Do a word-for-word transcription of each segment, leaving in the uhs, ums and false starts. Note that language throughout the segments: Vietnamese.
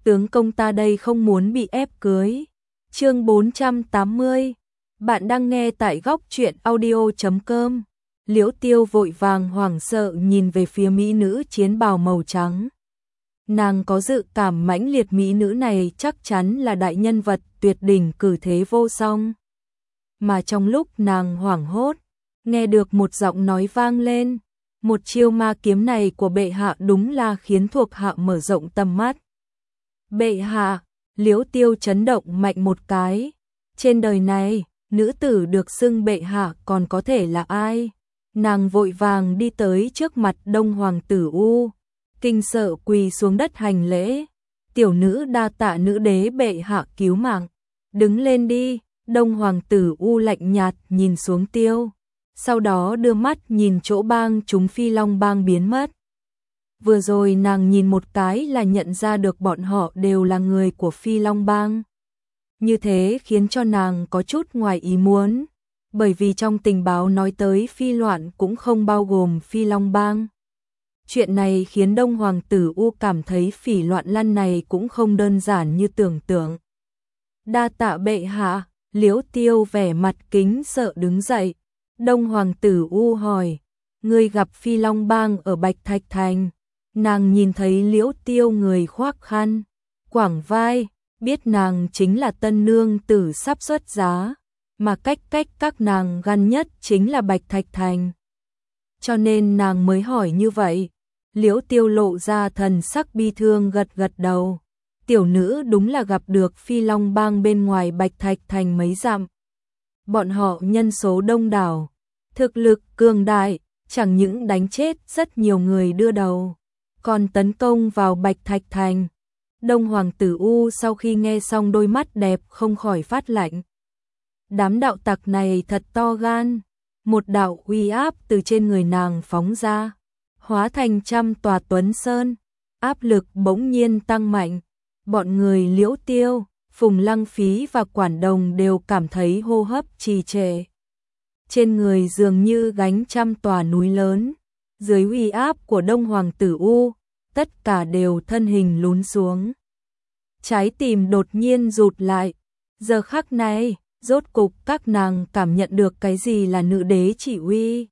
tướng công ta đây không muốn bị ép cưới. Chương bốn trăm tám mươi. Bạn đang nghe tại góc truyện audio chấm com. Liễu Tiêu vội vàng hoảng sợ nhìn về phía mỹ nữ chiến bào màu trắng. Nàng có dự cảm mãnh liệt mỹ nữ này chắc chắn là đại nhân vật tuyệt đỉnh cử thế vô song. Mà trong lúc nàng hoảng hốt, nghe được một giọng nói vang lên, một chiêu ma kiếm này của bệ hạ đúng là khiến thuộc hạ mở rộng tầm mắt. Bệ hạ, Liễu Tiêu chấn động mạnh một cái. Trên đời này, nữ tử được xưng bệ hạ còn có thể là ai? Nàng vội vàng đi tới trước mặt Đông Hoàng tử U, kinh sợ quỳ xuống đất hành lễ. Tiểu nữ đa tạ nữ đế bệ hạ cứu mạng. Đứng lên đi. Đông Hoàng tử U lạnh nhạt nhìn xuống Tiêu, sau đó đưa mắt nhìn chỗ bang chúng Phi Long bang biến mất. Vừa rồi nàng nhìn một cái là nhận ra được bọn họ đều là người của Phi Long bang. Như thế khiến cho nàng có chút ngoài ý muốn, bởi vì trong tình báo nói tới phi loạn cũng không bao gồm Phi Long bang. Chuyện này khiến Đông Hoàng tử U cảm thấy phỉ loạn lăn này cũng không đơn giản như tưởng tượng. Đa tạ bệ hạ. Liễu Tiêu vẻ mặt kính sợ đứng dậy. Đông Hoàng tử U hỏi, ngươi gặp Phi Long bang ở Bạch Thạch Thành? Nàng nhìn thấy Liễu Tiêu người khoác khăn, quảng vai, biết nàng chính là tân nương tử sắp xuất giá, mà cách cách các nàng gần nhất chính là Bạch Thạch Thành. Cho nên nàng mới hỏi như vậy. Liễu Tiêu lộ ra thần sắc bi thương gật gật đầu. Tiểu nữ đúng là gặp được Phi Long bang bên ngoài Bạch Thạch Thành mấy dặm. Bọn họ nhân số đông đảo, thực lực cường đại, chẳng những đánh chết rất nhiều người đưa đầu, còn tấn công vào Bạch Thạch Thành. Đông Hoàng tử U sau khi nghe xong đôi mắt đẹp không khỏi phát lạnh. Đám đạo tặc này thật to gan. Một đạo uy áp từ trên người nàng phóng ra, hóa thành trăm tòa tuấn sơn, áp lực bỗng nhiên tăng mạnh. Bọn người Liễu Tiêu, Phùng Lăng Phí và Quản Đồng đều cảm thấy hô hấp trì trệ. Trên người dường như gánh trăm tòa núi lớn. Dưới uy áp của Đông Hoàng tử U, tất cả đều thân hình lún xuống. Trái tim đột nhiên rụt lại. Giờ khắc này, rốt cục các nàng cảm nhận được cái gì là nữ đế chỉ uy.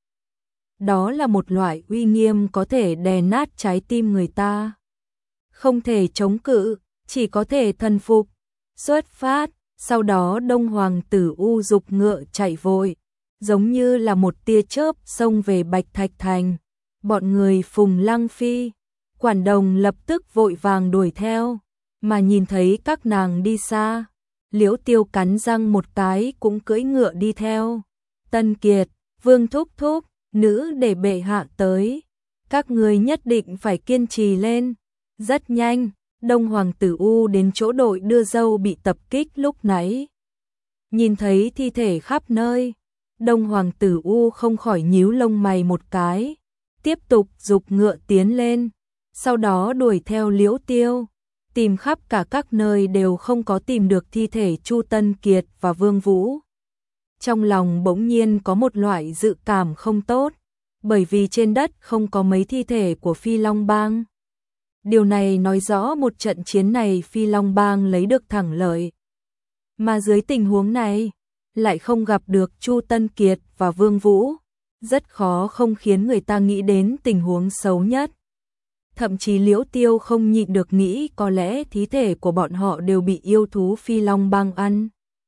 Đó là một loại uy nghiêm có thể đè nát trái tim người ta. Không thể chống cự, chỉ có thể thần phục. Xuất phát, sau đó Đông Hoàng tử U dục ngựa chạy vội, giống như là một tia chớp xông về Bạch Thạch Thành. Bọn người Phùng Lăng Phi, Quản Đồng lập tức vội vàng đuổi theo, mà nhìn thấy các nàng đi xa, Liễu Tiêu cắn răng một cái cũng cưỡi ngựa đi theo. Tân Kiệt, Vương thúc thúc, nữ để bệ hạ tới, các người nhất định phải kiên trì lên. Rất nhanh, Đông Hoàng tử U đến chỗ đội đưa dâu bị tập kích lúc nãy. Nhìn thấy thi thể khắp nơi, Đông Hoàng tử U không khỏi nhíu lông mày một cái, tiếp tục giục ngựa tiến lên, sau đó đuổi theo Liễu Tiêu, tìm khắp cả các nơi đều không có tìm được thi thể Chu Tân Kiệt và Vương Vũ. Trong lòng bỗng nhiên có một loại dự cảm không tốt, bởi vì trên đất không có mấy thi thể của Phi Long bang. Điều này nói rõ một trận chiến này Phi Long bang lấy được thắng lợi. Mà dưới tình huống này, lại không gặp được Chu Tân Kiệt và Vương Vũ, rất khó không khiến người ta nghĩ đến tình huống xấu nhất. Thậm chí Liễu Tiêu không nhịn được nghĩ có lẽ thi thể của bọn họ đều bị yêu thú Phi Long bang ăn.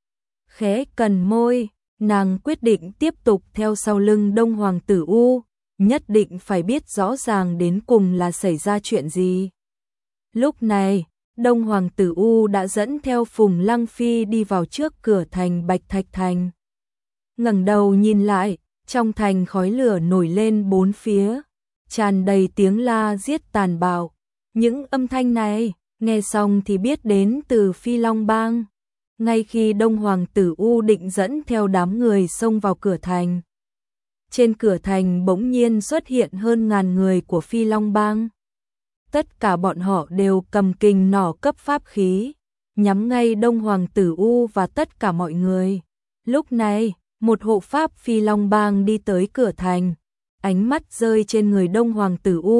Khẽ cần môi, nàng quyết định tiếp tục theo sau lưng Đông Hoàng tử U, nhất định phải biết rõ ràng đến cùng là xảy ra chuyện gì. Lúc này, Đông Hoàng tử U đã dẫn theo Phùng Lăng Phi đi vào trước cửa thành Bạch Thạch Thành. Ngẩng đầu nhìn lại, trong thành khói lửa nổi lên bốn phía, tràn đầy tiếng la giết tàn bạo. Những âm thanh này, nghe xong thì biết đến từ Phi Long bang. Ngay khi Đông Hoàng tử U định dẫn theo đám người xông vào cửa thành, trên cửa thành bỗng nhiên xuất hiện hơn ngàn người của Phi Long bang. Tất cả bọn họ đều cầm kình nỏ cấp pháp khí, nhắm ngay Đông Hoàng tử U và tất cả mọi người. Lúc này, một hộ pháp Phi Long bang đi tới cửa thành, ánh mắt rơi trên người Đông Hoàng tử U,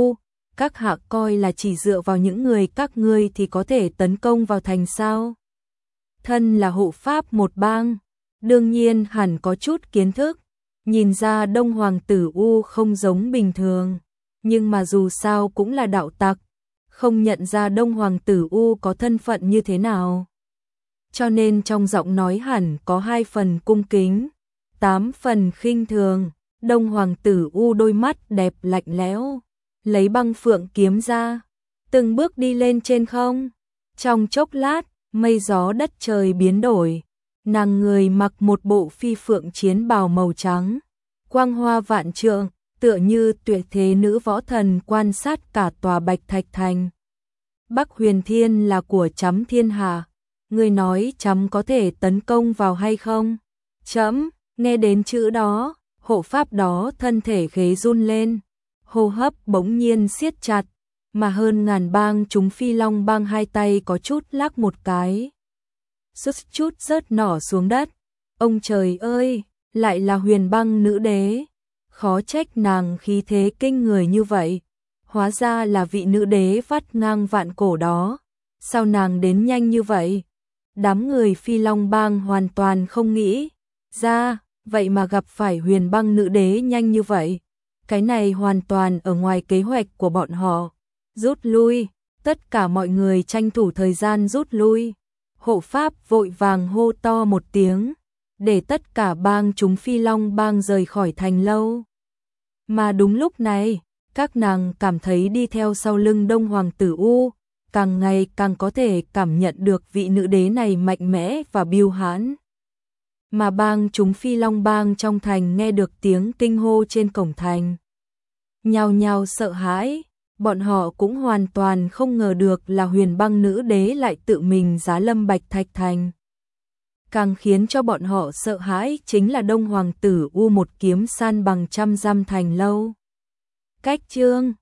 các hạ coi là chỉ dựa vào những người các ngươi thì có thể tấn công vào thành sao? Thân là hộ pháp một bang, đương nhiên hẳn có chút kiến thức, nhìn ra Đông Hoàng tử U không giống bình thường, nhưng mà dù sao cũng là đạo tặc, không nhận ra Đông Hoàng tử U có thân phận như thế nào. Cho nên trong giọng nói hẳn có hai phần cung kính, tám phần khinh thường. Đông Hoàng tử U đôi mắt đẹp lạnh lẽo, lấy băng phượng kiếm ra, từng bước đi lên trên không. Trong chốc lát, mây gió đất trời biến đổi, nàng người mặc một bộ phi phượng chiến bào màu trắng, quang hoa vạn trượng, tựa như tuyệt thế nữ võ thần quan sát cả tòa Bạch Thạch Thành. Bắc Huyền Thiên là của chấm thiên hạ, ngươi nói chấm có thể tấn công vào hay không? Chấm, nghe đến chữ đó, hộ pháp đó thân thể khế run lên, hô hấp bỗng nhiên siết chặt, mà hơn ngàn bang chúng Phi Long bang hai tay có chút lắc một cái. Chút chút rớt nỏ xuống đất. Ông trời ơi, lại là Huyền bang nữ đế. Khó trách nàng khí thế kinh người như vậy. Hóa ra là vị nữ đế vắt ngang vạn cổ đó. Sao nàng đến nhanh như vậy? Đám người Phi Long bang hoàn toàn không nghĩ ra, vậy mà gặp phải Huyền bang nữ đế nhanh như vậy. Cái này hoàn toàn ở ngoài kế hoạch của bọn họ. Rút lui, tất cả mọi người tranh thủ thời gian rút lui. Hộ pháp vội vàng hô to một tiếng, để tất cả bang chúng Phi Long bang rời khỏi thành lâu. Mà đúng lúc này, các nàng cảm thấy đi theo sau lưng Đông Hoàng tử U, càng ngày càng có thể cảm nhận được vị nữ đế này mạnh mẽ và biêu hãn. Mà bang chúng Phi Long bang trong thành nghe được tiếng kinh hô trên cổng thành, nhao nhao sợ hãi, bọn họ cũng hoàn toàn không ngờ được là Huyền bang nữ đế lại tự mình giá lâm Bạch Thạch Thành. Càng khiến cho bọn họ sợ hãi chính là Đông Hoàng tử U một kiếm san bằng trăm dặm thành lâu. Cách chương